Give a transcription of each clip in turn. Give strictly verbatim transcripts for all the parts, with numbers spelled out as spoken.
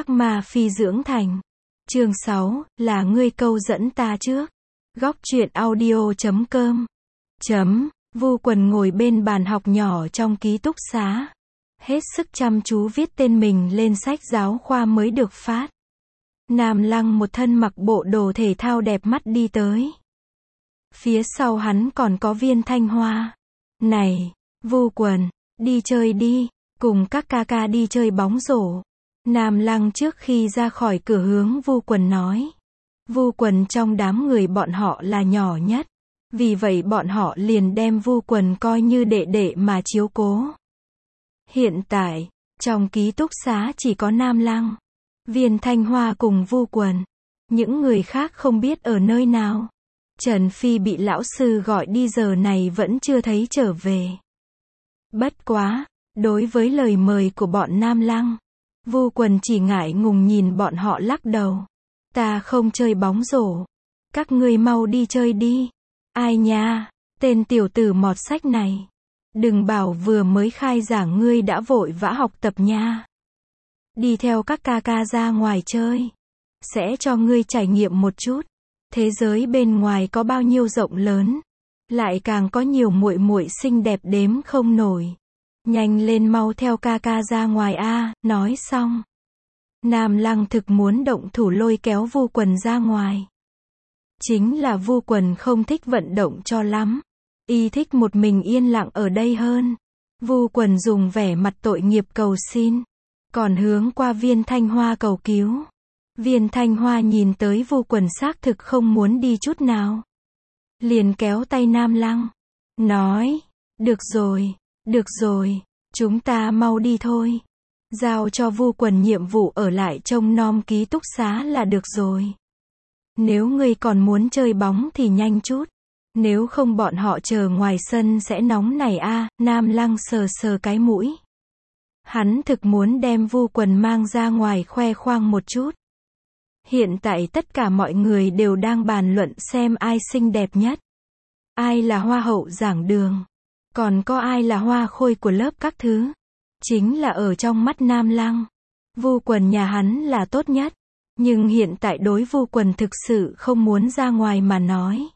Ác ma phi dưỡng thành. Chương sáu, là ngươi câu dẫn ta trước. Góc truyện audio chấm com. Chấm, Vu Quần ngồi bên bàn học nhỏ trong ký túc xá. Hết sức chăm chú viết tên mình lên sách giáo khoa mới được phát. Nam Lăng một thân mặc bộ đồ thể thao đẹp mắt đi tới. Phía sau hắn còn có Viên Thanh Hoa. Này, Vu Quần, đi chơi đi, cùng các ca ca đi chơi bóng rổ. Nam Lăng trước khi ra khỏi cửa hướng Vu Quần nói. Vu Quần trong đám người bọn họ là nhỏ nhất. Vì vậy bọn họ liền đem Vu Quần coi như đệ đệ mà chiếu cố. Hiện tại, trong ký túc xá chỉ có Nam Lăng, Viên Thanh Hoa cùng Vu Quần. Những người khác không biết ở nơi nào. Trần Phi bị lão sư gọi đi giờ này vẫn chưa thấy trở về. Bất quá, đối với lời mời của bọn Nam Lăng, Vu Quần chỉ ngại ngùng nhìn bọn họ lắc đầu. Ta không chơi bóng rổ. Các ngươi mau đi chơi đi. Ai nha, tên tiểu tử mọt sách này. Đừng bảo vừa mới khai giảng ngươi đã vội vã học tập nha. Đi theo các ca ca ra ngoài chơi. Sẽ cho ngươi trải nghiệm một chút. Thế giới bên ngoài có bao nhiêu rộng lớn. Lại càng có nhiều muội muội xinh đẹp đếm không nổi. Nhanh lên mau theo ca ca ra ngoài a. Nói xong, Nam Lăng thực muốn động thủ lôi kéo Vu Quần ra ngoài. Chính là Vu Quần không thích vận động cho lắm. Y thích một mình yên lặng ở đây hơn. Vu Quần dùng vẻ mặt tội nghiệp cầu xin. Còn hướng qua Viên Thanh Hoa cầu cứu. Viên Thanh Hoa nhìn tới Vu Quần xác thực không muốn đi chút nào. Liền kéo tay Nam Lăng. Nói, được rồi, được rồi, chúng ta mau đi thôi. Giao cho Vu Quần nhiệm vụ ở lại trông nom ký túc xá là được rồi. Nếu ngươi còn muốn chơi bóng thì nhanh chút. Nếu không bọn họ chờ ngoài sân sẽ nóng này a. Nam Lăng sờ sờ cái mũi. Hắn thực muốn đem Vu Quần mang ra ngoài khoe khoang một chút. Hiện tại tất cả mọi người đều đang bàn luận xem ai xinh đẹp nhất. Ai là hoa hậu giảng đường. Còn có ai là hoa khôi của lớp các thứ. Chính là ở trong mắt Nam Lăng, Vu Quần nhà hắn là tốt nhất. Nhưng hiện tại đối Vu Quần thực sự không muốn ra ngoài mà nói.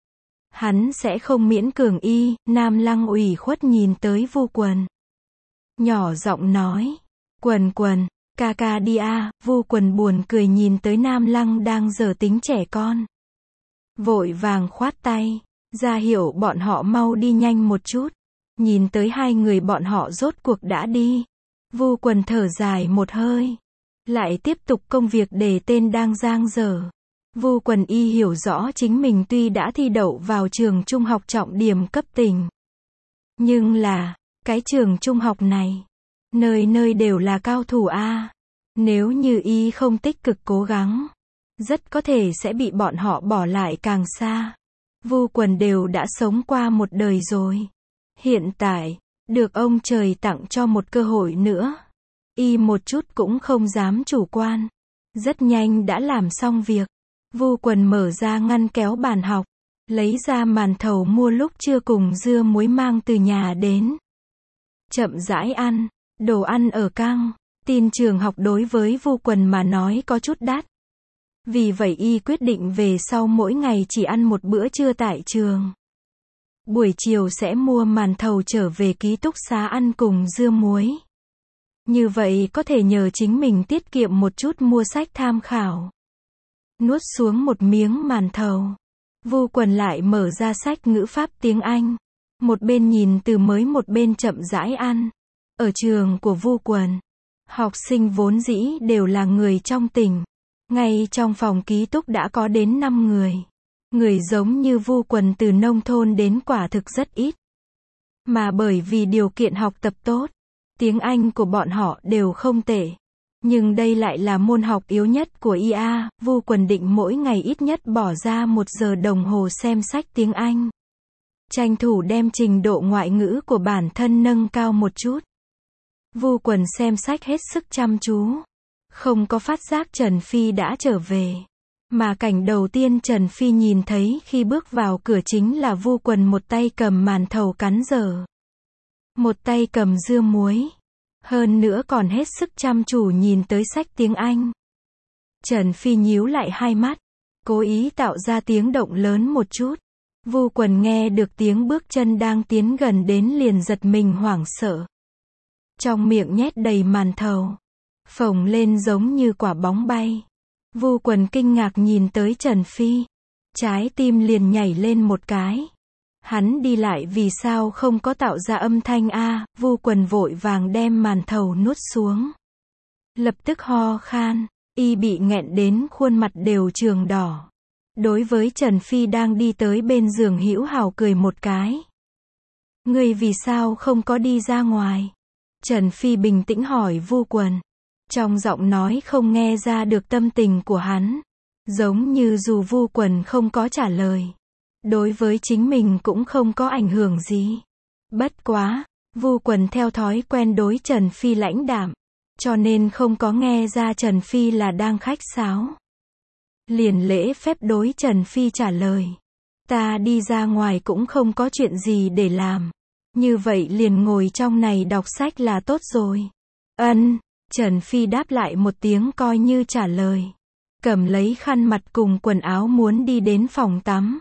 Hắn sẽ không miễn cường y. Nam Lăng ủy khuất nhìn tới Vu Quần. Nhỏ giọng nói. Quần Quần, ca ca đi a. Vu Quần buồn cười nhìn tới Nam Lăng đang giở tính trẻ con. Vội vàng khoát tay, ra hiệu bọn họ mau đi nhanh một chút. Nhìn tới hai người bọn họ rốt cuộc đã đi. Vu Quần thở dài một hơi. Lại tiếp tục công việc đề tên đang dang dở. Vu Quần y hiểu rõ chính mình tuy đã thi đậu vào trường trung học trọng điểm cấp tỉnh. Nhưng là, cái trường trung học này, nơi nơi đều là cao thủ a. Nếu như y không tích cực cố gắng, rất có thể sẽ bị bọn họ bỏ lại càng xa. Vu Quần đều đã sống qua một đời rồi. Hiện tại, được ông trời tặng cho một cơ hội nữa. Y một chút cũng không dám chủ quan. Rất nhanh đã làm xong việc. Vu Quần mở ra ngăn kéo bàn học. Lấy ra màn thầu mua lúc trưa cùng dưa muối mang từ nhà đến. Chậm rãi ăn. Đồ ăn ở căng. Tin trường học đối với Vu Quần mà nói có chút đắt. Vì vậy y quyết định về sau mỗi ngày chỉ ăn một bữa trưa tại trường. Buổi chiều sẽ mua màn thầu trở về ký túc xá ăn cùng dưa muối. Như vậy có thể nhờ chính mình tiết kiệm một chút mua sách tham khảo. Nuốt xuống một miếng màn thầu. Vu Quần lại mở ra sách ngữ pháp tiếng Anh. Một bên nhìn từ mới một bên chậm rãi ăn. Ở trường của Vu Quần, học sinh vốn dĩ đều là người trong tỉnh. Ngay trong phòng ký túc đã có đến năm người. Người giống như Vu Quần từ nông thôn đến quả thực rất ít. Mà bởi vì điều kiện học tập tốt, tiếng Anh của bọn họ đều không tệ. Nhưng đây lại là môn học yếu nhất của i a. Vu Quần định mỗi ngày ít nhất bỏ ra một giờ đồng hồ xem sách tiếng Anh. Tranh thủ đem trình độ ngoại ngữ của bản thân nâng cao một chút. Vu Quần xem sách hết sức chăm chú. Không có phát giác Trần Phi đã trở về. Mà cảnh đầu tiên Trần Phi nhìn thấy khi bước vào cửa chính là Vu Quần một tay cầm màn thầu cắn dở. Một tay cầm dưa muối. Hơn nữa còn hết sức chăm chú nhìn tới sách tiếng Anh. Trần Phi nhíu lại hai mắt, cố ý tạo ra tiếng động lớn một chút. Vu Quần nghe được tiếng bước chân đang tiến gần đến liền giật mình hoảng sợ. Trong miệng nhét đầy màn thầu, phồng lên giống như quả bóng bay. Vu Quần kinh ngạc nhìn tới Trần Phi, trái tim liền nhảy lên một cái. Hắn đi lại vì sao không có tạo ra âm thanh a? Vu Quần vội vàng đem màn thầu nuốt xuống. Lập tức ho khan, y bị nghẹn đến khuôn mặt đều trường đỏ. Đối với Trần Phi đang đi tới bên giường hữu hảo cười một cái. Ngươi vì sao không có đi ra ngoài? Trần Phi bình tĩnh hỏi Vu Quần. Trong giọng nói không nghe ra được tâm tình của hắn. Giống như dù Vu Quần không có trả lời, đối với chính mình cũng không có ảnh hưởng gì. Bất quá, Vu Quần theo thói quen đối Trần Phi lãnh đạm, cho nên không có nghe ra Trần Phi là đang khách sáo. Liền lễ phép đối Trần Phi trả lời. Ta đi ra ngoài cũng không có chuyện gì để làm. Như vậy liền ngồi trong này đọc sách là tốt rồi. Ân, Trần Phi đáp lại một tiếng coi như trả lời. Cầm lấy khăn mặt cùng quần áo muốn đi đến phòng tắm.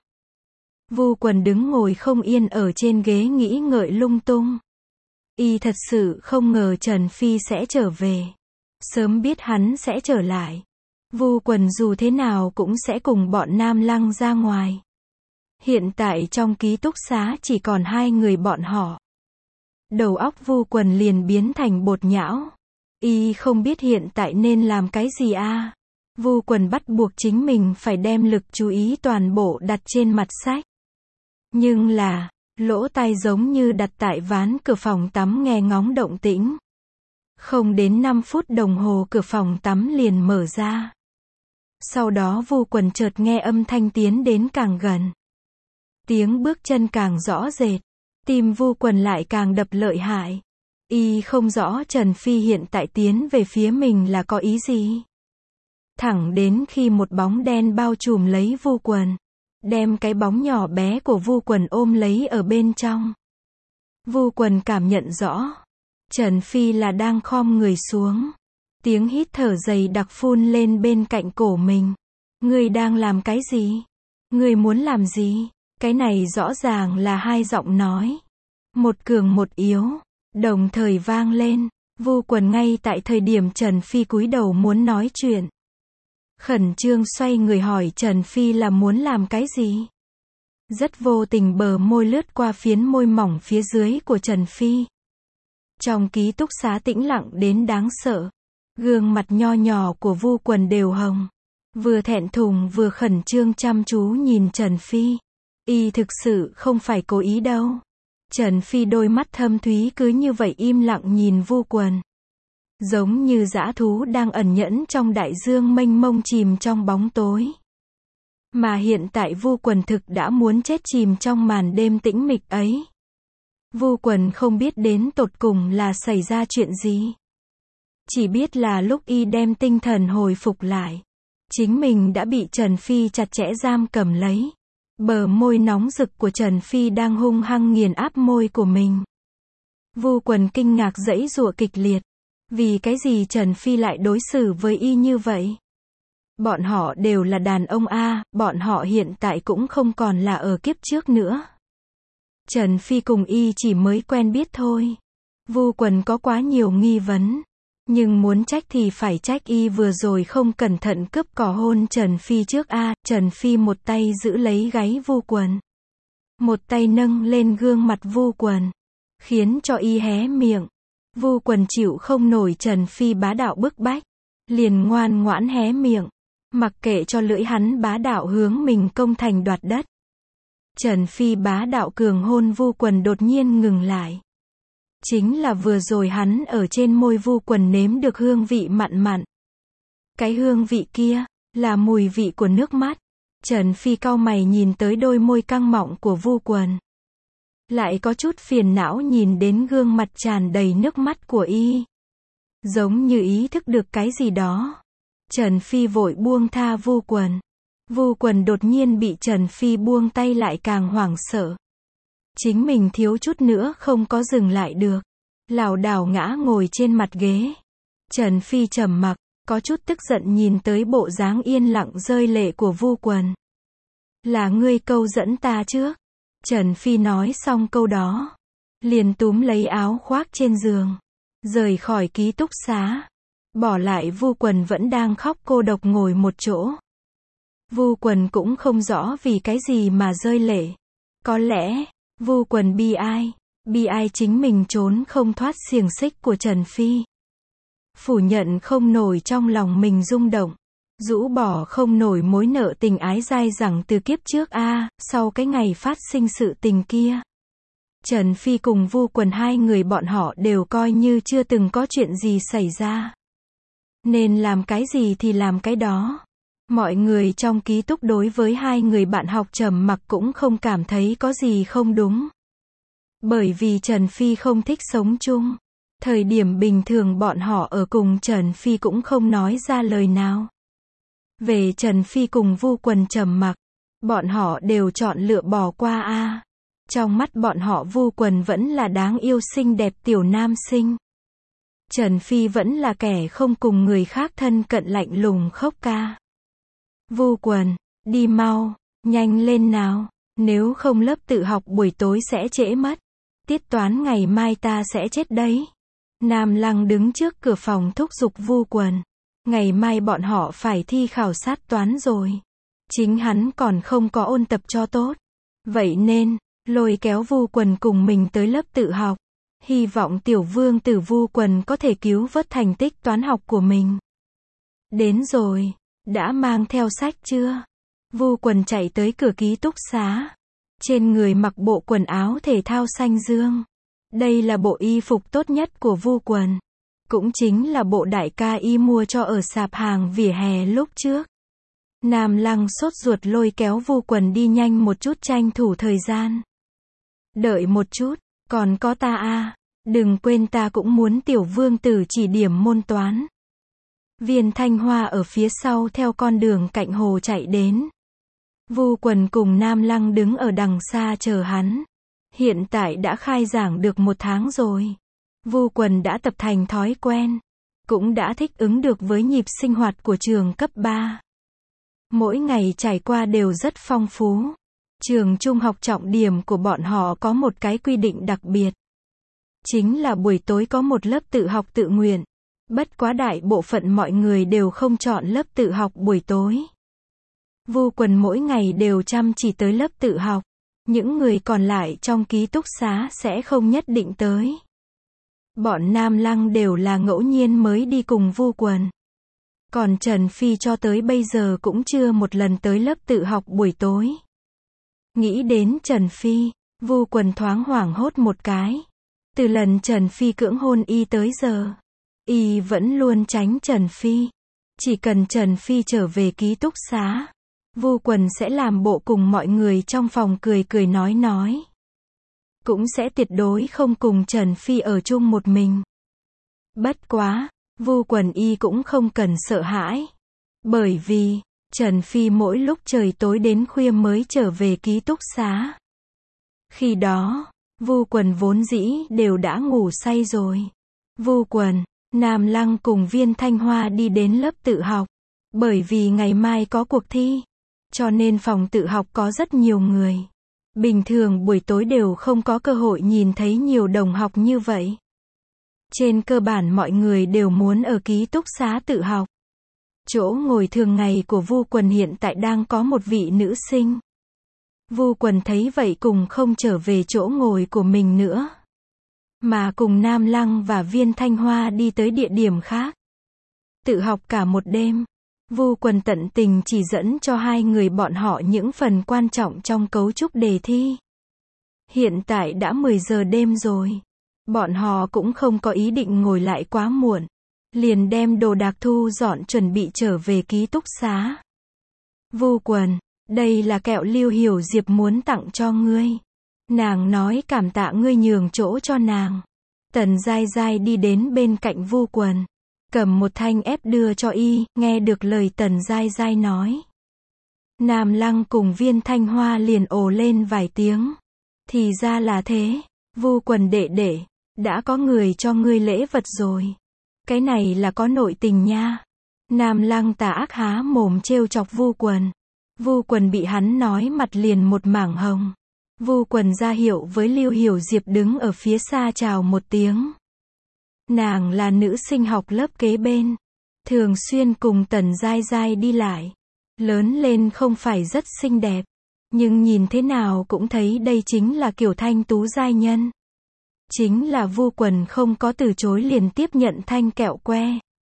Vu Quần đứng ngồi không yên ở trên ghế nghĩ ngợi lung tung. Y thật sự không ngờ Trần Phi sẽ trở về. Sớm biết hắn sẽ trở lại, Vu Quần dù thế nào cũng sẽ cùng bọn Nam Lăng ra ngoài. Hiện tại trong ký túc xá chỉ còn hai người bọn họ. Đầu óc Vu Quần liền biến thành bột nhão. Y không biết hiện tại nên làm cái gì a. Vu Quần bắt buộc chính mình phải đem lực chú ý toàn bộ đặt trên mặt sách. Nhưng là, lỗ tai giống như đặt tại ván cửa phòng tắm nghe ngóng động tĩnh. Không đến năm phút đồng hồ cửa phòng tắm liền mở ra. Sau đó Vu Quần chợt nghe âm thanh tiến đến càng gần. Tiếng bước chân càng rõ rệt. Tim Vu Quần lại càng đập lợi hại. Y không rõ Trần Phi hiện tại tiến về phía mình là có ý gì. Thẳng đến khi một bóng đen bao trùm lấy Vu Quần, đem cái bóng nhỏ bé của Vu Quần ôm lấy ở bên trong. Vu Quần cảm nhận rõ, Trần Phi là đang khom người xuống. Tiếng hít thở dày đặc phun lên bên cạnh cổ mình. Ngươi đang làm cái gì? Ngươi muốn làm gì? Cái này rõ ràng là hai giọng nói. Một cường một yếu, đồng thời vang lên. Vu Quần ngay tại thời điểm Trần Phi cúi đầu muốn nói chuyện, khẩn trương xoay người hỏi Trần Phi là muốn làm cái gì. Rất vô tình bờ môi lướt qua phiến môi mỏng phía dưới của Trần Phi. Trong ký túc xá tĩnh lặng đến đáng sợ. Gương mặt nho nhỏ của Vu Quần đều hồng. Vừa thẹn thùng vừa khẩn trương chăm chú nhìn Trần Phi. Y thực sự không phải cố ý đâu. Trần Phi đôi mắt thâm thúy cứ như vậy im lặng nhìn Vu Quần. Giống như dã thú đang ẩn nhẫn trong đại dương mênh mông chìm trong bóng tối. Mà hiện tại Vu Quần thực đã muốn chết chìm trong màn đêm tĩnh mịch ấy. Vu Quần không biết đến tột cùng là xảy ra chuyện gì. Chỉ biết là lúc y đem tinh thần hồi phục lại, chính mình đã bị Trần Phi chặt chẽ giam cầm lấy. Bờ môi nóng rực của Trần Phi đang hung hăng nghiền áp môi của mình. Vu Quần kinh ngạc giãy giụa kịch liệt. Vì cái gì Trần Phi lại đối xử với y như vậy? Bọn họ đều là đàn ông a, bọn họ hiện tại cũng không còn là ở kiếp trước nữa. Trần Phi cùng y chỉ mới quen biết thôi. Vu Quần có quá nhiều nghi vấn. Nhưng muốn trách thì phải trách y vừa rồi không cẩn thận cướp cỏ hôn Trần Phi trước a. Trần Phi một tay giữ lấy gáy Vu Quần, một tay nâng lên gương mặt Vu Quần, khiến cho y hé miệng. Vu Quần chịu không nổi Trần Phi bá đạo bức bách, liền ngoan ngoãn hé miệng, mặc kệ cho lưỡi hắn bá đạo hướng mình công thành đoạt đất. Trần Phi bá đạo cường hôn Vu Quần đột nhiên ngừng lại. Chính là vừa rồi hắn ở trên môi Vu Quần nếm được hương vị mặn mặn. Cái hương vị kia, là mùi vị của nước mắt. Trần Phi cau mày nhìn tới đôi môi căng mọng của Vu Quần. Lại có chút phiền não nhìn đến gương mặt tràn đầy nước mắt của y. Giống như ý thức được cái gì đó. Trần Phi vội buông tha Vu Quần. Vu Quần đột nhiên bị Trần Phi buông tay lại càng hoảng sợ. Chính mình thiếu chút nữa không có dừng lại được. lảo đảo ngã ngồi trên mặt ghế. Trần Phi trầm mặc, có chút tức giận nhìn tới bộ dáng yên lặng rơi lệ của Vu Quần. Là ngươi câu dẫn ta trước. Trần Phi nói xong câu đó, liền túm lấy áo khoác trên giường, rời khỏi ký túc xá, bỏ lại Vu Quần vẫn đang khóc cô độc ngồi một chỗ. Vu Quần cũng không rõ vì cái gì mà rơi lệ. Có lẽ, Vu Quần bi ai, bi ai chính mình trốn không thoát xiềng xích của Trần Phi. Phủ nhận không nổi trong lòng mình rung động, rũ bỏ không nổi mối nợ tình ái dai dẳng từ kiếp trước a, à, sau cái ngày phát sinh sự tình kia. Trần Phi cùng Vu Quần hai người bọn họ đều coi như chưa từng có chuyện gì xảy ra. Nên làm cái gì thì làm cái đó. Mọi người trong ký túc đối với hai người bạn học trầm mặc cũng không cảm thấy có gì không đúng. Bởi vì Trần Phi không thích sống chung. Thời điểm bình thường bọn họ ở cùng Trần Phi cũng không nói ra lời nào. Về Trần Phi cùng Vu Quần trầm mặc, bọn họ đều chọn lựa bỏ qua a. À. Trong mắt bọn họ Vu Quần vẫn là đáng yêu xinh đẹp tiểu nam sinh. Trần Phi vẫn là kẻ không cùng người khác thân cận lạnh lùng khóc ca. Vu Quần, đi mau, nhanh lên nào, nếu không lớp tự học buổi tối sẽ trễ mất. Tiết toán ngày mai ta sẽ chết đấy. Nam Lăng đứng trước cửa phòng thúc giục Vu Quần. Ngày mai bọn họ phải thi khảo sát toán rồi. Chính hắn còn không có ôn tập cho tốt. Vậy nên, lôi kéo Vu Quần cùng mình tới lớp tự học. Hy vọng tiểu vương tử Vu Quần có thể cứu vớt thành tích toán học của mình. Đến rồi, đã mang theo sách chưa? Vu Quần chạy tới cửa ký túc xá. Trên người mặc bộ quần áo thể thao xanh dương. Đây là bộ y phục tốt nhất của Vu Quần. Cũng chính là bộ đại ca y mua cho ở sạp hàng vỉa hè lúc trước. Nam Lăng sốt ruột lôi kéo Vu Quần đi nhanh một chút tranh thủ thời gian. Đợi một chút, còn có ta a, à. Đừng quên ta cũng muốn tiểu vương tử chỉ điểm môn toán. Viên Thanh Hoa ở phía sau theo con đường cạnh hồ chạy đến. Vu Quần cùng Nam Lăng đứng ở đằng xa chờ hắn. Hiện tại đã khai giảng được một tháng rồi. Vu Quần đã tập thành thói quen. Cũng đã thích ứng được với nhịp sinh hoạt của trường cấp ba. Mỗi ngày trải qua đều rất phong phú. Trường trung học trọng điểm của bọn họ có một cái quy định đặc biệt. Chính là buổi tối có một lớp tự học tự nguyện. Bất quá đại bộ phận mọi người đều không chọn lớp tự học buổi tối. Vu Quần mỗi ngày đều chăm chỉ tới lớp tự học. Những người còn lại trong ký túc xá sẽ không nhất định tới. Bọn Nam Lăng đều là ngẫu nhiên mới đi cùng Vu Quần. Còn Trần Phi cho tới bây giờ cũng chưa một lần tới lớp tự học buổi tối. Nghĩ đến Trần Phi, Vu Quần thoáng hoảng hốt một cái. Từ lần Trần Phi cưỡng hôn y tới giờ, y vẫn luôn tránh Trần Phi. Chỉ cần Trần Phi trở về ký túc xá, Vu Quần sẽ làm bộ cùng mọi người trong phòng cười cười nói nói. Cũng sẽ tuyệt đối không cùng Trần Phi ở chung một mình. Bất quá, Vu Quần y cũng không cần sợ hãi. Bởi vì, Trần Phi mỗi lúc trời tối đến khuya mới trở về ký túc xá. Khi đó, Vu Quần vốn dĩ đều đã ngủ say rồi. Vu Quần, Nam Lăng cùng Viên Thanh Hoa đi đến lớp tự học. Bởi vì ngày mai có cuộc thi, cho nên phòng tự học có rất nhiều người. Bình thường buổi tối đều không có cơ hội nhìn thấy nhiều đồng học như vậy. Trên cơ bản mọi người đều muốn ở ký túc xá tự học. Chỗ ngồi thường ngày của Vu Quần hiện tại đang có một vị nữ sinh. Vu Quần thấy vậy cùng không trở về chỗ ngồi của mình nữa, mà cùng Nam Lăng và Viên Thanh Hoa đi tới địa điểm khác. Tự học cả một đêm. Vu Quần tận tình chỉ dẫn cho hai người bọn họ những phần quan trọng trong cấu trúc đề thi. Hiện tại đã mười giờ đêm rồi. Bọn họ cũng không có ý định ngồi lại quá muộn. Liền đem đồ đạc thu dọn chuẩn bị trở về ký túc xá. Vu Quần, đây là kẹo Lưu Hiểu Diệp muốn tặng cho ngươi. Nàng nói cảm tạ ngươi nhường chỗ cho nàng. Tần Giai Giai đi đến bên cạnh Vu Quần, cầm một thanh ép đưa cho y, nghe được lời Tần Giai Giai nói. Nam Lăng cùng Viên Thanh Hoa liền ồ lên vài tiếng. Thì ra là thế, Vu Quần đệ đệ, Đã có người cho ngươi lễ vật rồi. Cái này là có nội tình nha. Nam Lăng tà ác há mồm trêu chọc Vu Quần. Vu Quần bị hắn nói mặt liền một mảng hồng. Vu Quần ra hiệu với Lưu Hiểu Diệp đứng ở phía xa chào một tiếng. Nàng là nữ sinh học lớp kế bên. Thường xuyên cùng Tần Giai Giai đi lại. Lớn lên không phải rất xinh đẹp. Nhưng nhìn thế nào cũng thấy đây chính là kiểu thanh tú giai nhân. Chính là Vu Quần không có từ chối liền tiếp nhận thanh kẹo que.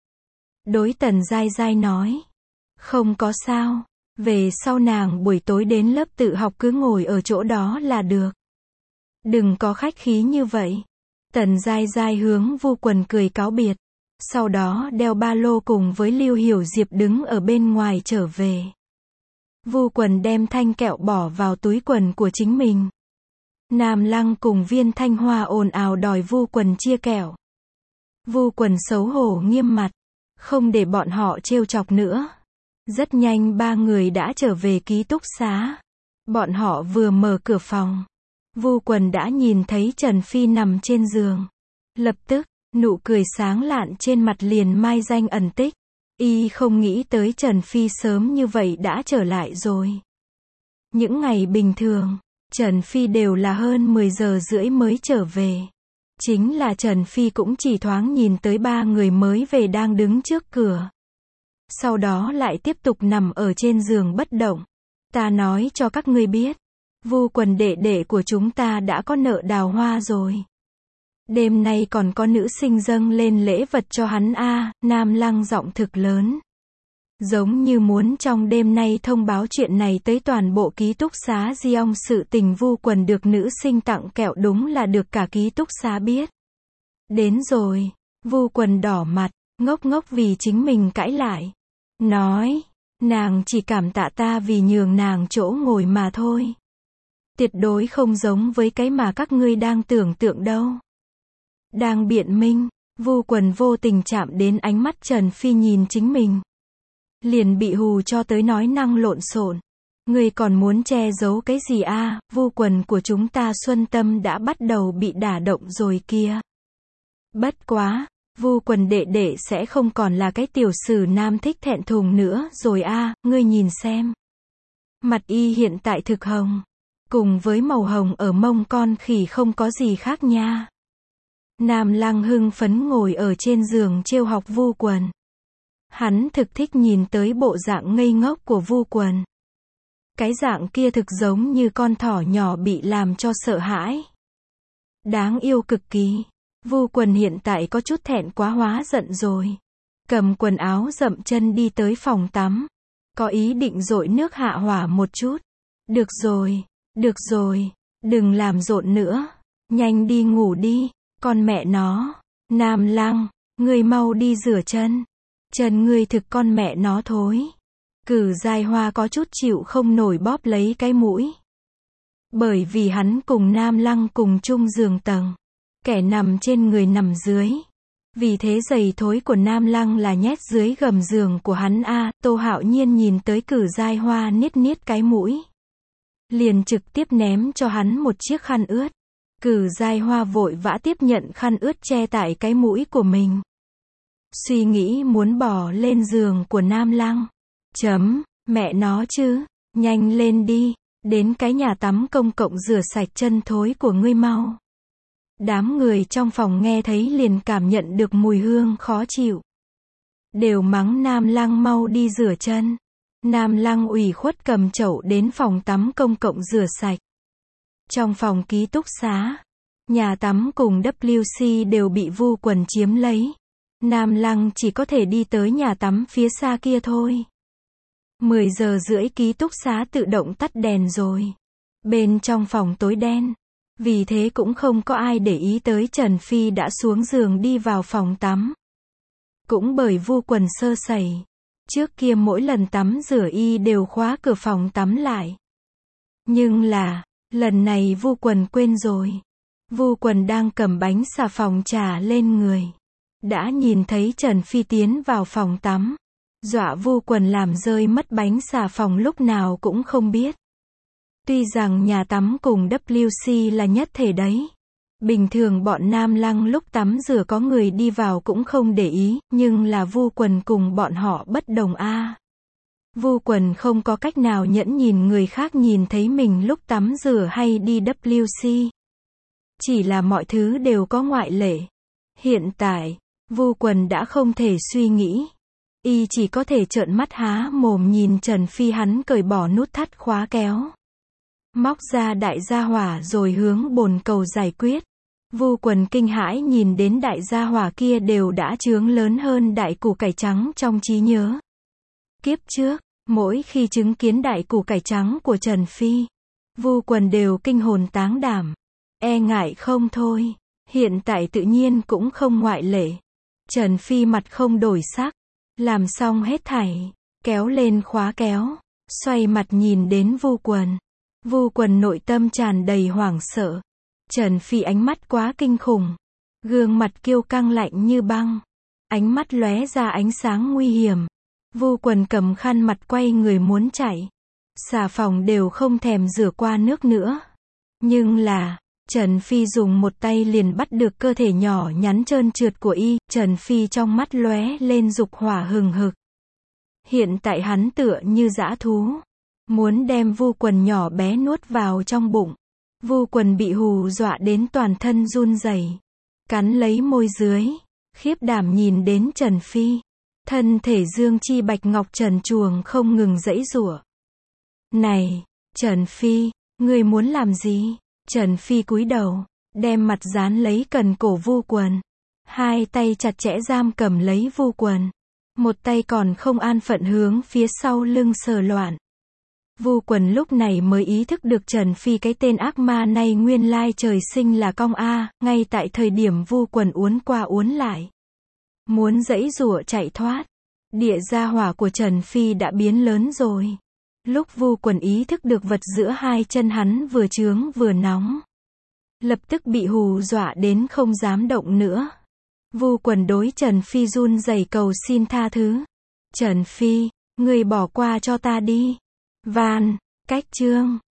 Đối Tần Giai Giai nói. Không có sao. Về sau nàng buổi tối đến lớp tự học cứ ngồi ở chỗ đó là được. Đừng có khách khí như vậy. Tần Giai Giai hướng Vu Quần cười cáo biệt. Sau đó đeo ba lô cùng với Lưu Hiểu Diệp đứng ở bên ngoài trở về. Vu Quần đem thanh kẹo bỏ vào túi quần của chính mình. Nam Lăng cùng Viên Thanh Hoa ồn ào đòi Vu Quần chia kẹo. Vu Quần xấu hổ nghiêm mặt. Không để bọn họ trêu chọc nữa. Rất nhanh ba người đã trở về ký túc xá. Bọn họ vừa mở cửa phòng. Vu Quần đã nhìn thấy Trần Phi nằm trên giường. Lập tức, nụ cười sáng lạn trên mặt liền mai danh ẩn tích. Y không nghĩ tới Trần Phi sớm như vậy đã trở lại rồi. Những ngày bình thường, Trần Phi đều là hơn mười giờ rưỡi mới trở về. Chính là Trần Phi cũng chỉ thoáng nhìn tới ba người mới về đang đứng trước cửa. Sau đó lại tiếp tục nằm ở trên giường bất động. Ta nói cho các ngươi biết, Vu Quần đệ đệ của chúng ta đã có nợ đào hoa rồi. Đêm nay còn có nữ sinh dâng lên lễ vật cho hắn a. Nam Lăng giọng thực lớn. Giống như muốn trong đêm nay thông báo chuyện này tới toàn bộ ký túc xá Giong. Sự tình Vu Quần được nữ sinh tặng kẹo đúng là được cả ký túc xá biết. Đến rồi. Vu Quần đỏ mặt, ngốc ngốc vì chính mình cãi lại. Nói, nàng chỉ cảm tạ ta vì nhường nàng chỗ ngồi mà thôi. Tuyệt đối không giống với cái mà các ngươi đang tưởng tượng đâu. Đang biện minh, Vu Quần vô tình chạm đến ánh mắt Trần Phi nhìn chính mình. Liền bị hù cho tới nói năng lộn xộn. Ngươi còn muốn che giấu cái gì a? À? Vu Quần của chúng ta Xuân Tâm đã bắt đầu bị đả động rồi kia. Bất quá, Vu Quần đệ đệ sẽ không còn là cái tiểu sử nam thích thẹn thùng nữa rồi a. À, ngươi nhìn xem. Mặt y hiện tại thực hồng. Cùng với màu hồng ở mông con khỉ không có gì khác nha. Nam Lăng hưng phấn ngồi ở trên giường trêu học Vu Quần. Hắn thực thích nhìn tới bộ dạng ngây ngốc của Vu Quần. Cái dạng kia thực giống như con thỏ nhỏ bị làm cho sợ hãi. Đáng yêu cực kỳ. Vu Quần hiện tại có chút thẹn quá hóa giận rồi. Cầm quần áo dậm chân đi tới phòng tắm. Có ý định dội nước hạ hỏa một chút. Được rồi, được rồi, đừng làm rộn nữa. Nhanh đi ngủ đi, con mẹ nó. Nam Lăng, ngươi mau đi rửa chân. Chân ngươi thực con mẹ nó thối. Cử Giai Hoa có chút chịu không nổi bóp lấy cái mũi. Bởi vì hắn cùng Nam Lăng cùng chung giường tầng. Kẻ nằm trên người nằm dưới. Vì thế giày thối của Nam Lăng là nhét dưới gầm giường của hắn a. Tô Hạo Nhiên nhìn tới Cử Giai Hoa niết niết cái mũi. Liền trực tiếp ném cho hắn một chiếc khăn ướt. Cử Giai Hoa vội vã tiếp nhận khăn ướt che tại cái mũi của mình. Suy nghĩ muốn bỏ lên giường của Nam Lăng. Chấm, mẹ nó chứ, nhanh lên đi, đến cái nhà tắm công cộng rửa sạch chân thối của ngươi mau. Đám người trong phòng nghe thấy liền cảm nhận được mùi hương khó chịu. Đều mắng Nam Lăng mau đi rửa chân. Nam Lăng ủy khuất cầm chậu đến phòng tắm công cộng rửa sạch. Trong phòng ký túc xá, nhà tắm cùng W C đều bị Vu Quần chiếm lấy. Nam Lăng chỉ có thể đi tới nhà tắm phía xa kia thôi. mười giờ rưỡi ký túc xá tự động tắt đèn rồi. Bên trong phòng tối đen. Vì thế cũng không có ai để ý tới Trần Phi đã xuống giường đi vào phòng tắm. Cũng bởi Vu Quần sơ sẩy. Trước kia mỗi lần tắm rửa y đều khóa cửa phòng tắm lại. Nhưng là, lần này Vu Quần quên rồi. Vu Quần đang cầm bánh xà phòng trà lên người. Đã nhìn thấy Trần Phi tiến vào phòng tắm. Dọa Vu Quần làm rơi mất bánh xà phòng lúc nào cũng không biết. Tuy rằng nhà tắm cùng W C là nhất thể đấy. Bình thường bọn Nam Lăng lúc tắm rửa có người đi vào cũng không để ý, nhưng là Vu Quần cùng bọn họ bất đồng a. À. Vu Quần không có cách nào nhẫn nhìn người khác nhìn thấy mình lúc tắm rửa hay đi W C. Chỉ là mọi thứ đều có ngoại lệ. Hiện tại, Vu Quần đã không thể suy nghĩ. Y chỉ có thể trợn mắt há mồm nhìn Trần Phi hắn cởi bỏ nút thắt khóa kéo. Móc ra đại gia hỏa rồi hướng bồn cầu giải quyết. Vu Quần kinh hãi nhìn đến đại gia hỏa kia đều đã trướng lớn hơn đại củ cải trắng trong trí nhớ. Kiếp trước, mỗi khi chứng kiến đại củ cải trắng của Trần Phi, Vu Quần đều kinh hồn táng đảm, e ngại không thôi. Hiện tại tự nhiên cũng không ngoại lệ. Trần Phi mặt không đổi sắc, làm xong hết thảy, kéo lên khóa kéo, xoay mặt nhìn đến Vu Quần. Vu Quần nội tâm tràn đầy hoảng sợ. Trần Phi ánh mắt quá kinh khủng, gương mặt kiêu căng lạnh như băng, ánh mắt lóe ra ánh sáng nguy hiểm. Vu Quần cầm khăn mặt quay người muốn chạy, xà phòng đều không thèm rửa qua nước nữa. Nhưng là, Trần Phi dùng một tay liền bắt được cơ thể nhỏ nhắn trơn trượt của y. Trần Phi trong mắt lóe lên dục hỏa hừng hực. Hiện tại hắn tựa như dã thú, muốn đem Vu Quần nhỏ bé nuốt vào trong bụng. Vu Quần bị hù dọa đến toàn thân run rẩy, cắn lấy môi dưới, khiếp đảm nhìn đến Trần Phi. Thân thể dương chi bạch ngọc trần truồng không ngừng giãy giụa. Này, Trần Phi, ngươi muốn làm gì? Trần Phi cúi đầu, đem mặt dán lấy cần cổ Vu Quần. Hai tay chặt chẽ giam cầm lấy Vu Quần. Một tay còn không an phận hướng phía sau lưng sờ loạn. Vu Quần lúc này mới ý thức được Trần Phi cái tên ác ma này nguyên lai trời sinh là cong A. Ngay tại thời điểm Vu Quần uốn qua uốn lại, muốn giãy giụa chạy thoát, địa gia hỏa của Trần Phi đã biến lớn rồi. Lúc Vu Quần ý thức được vật giữa hai chân hắn vừa chướng vừa nóng, lập tức bị hù dọa đến không dám động nữa. Vu Quần đối Trần Phi run rẩy cầu xin tha thứ. Trần Phi, ngươi bỏ qua cho ta đi. Van, cách chương.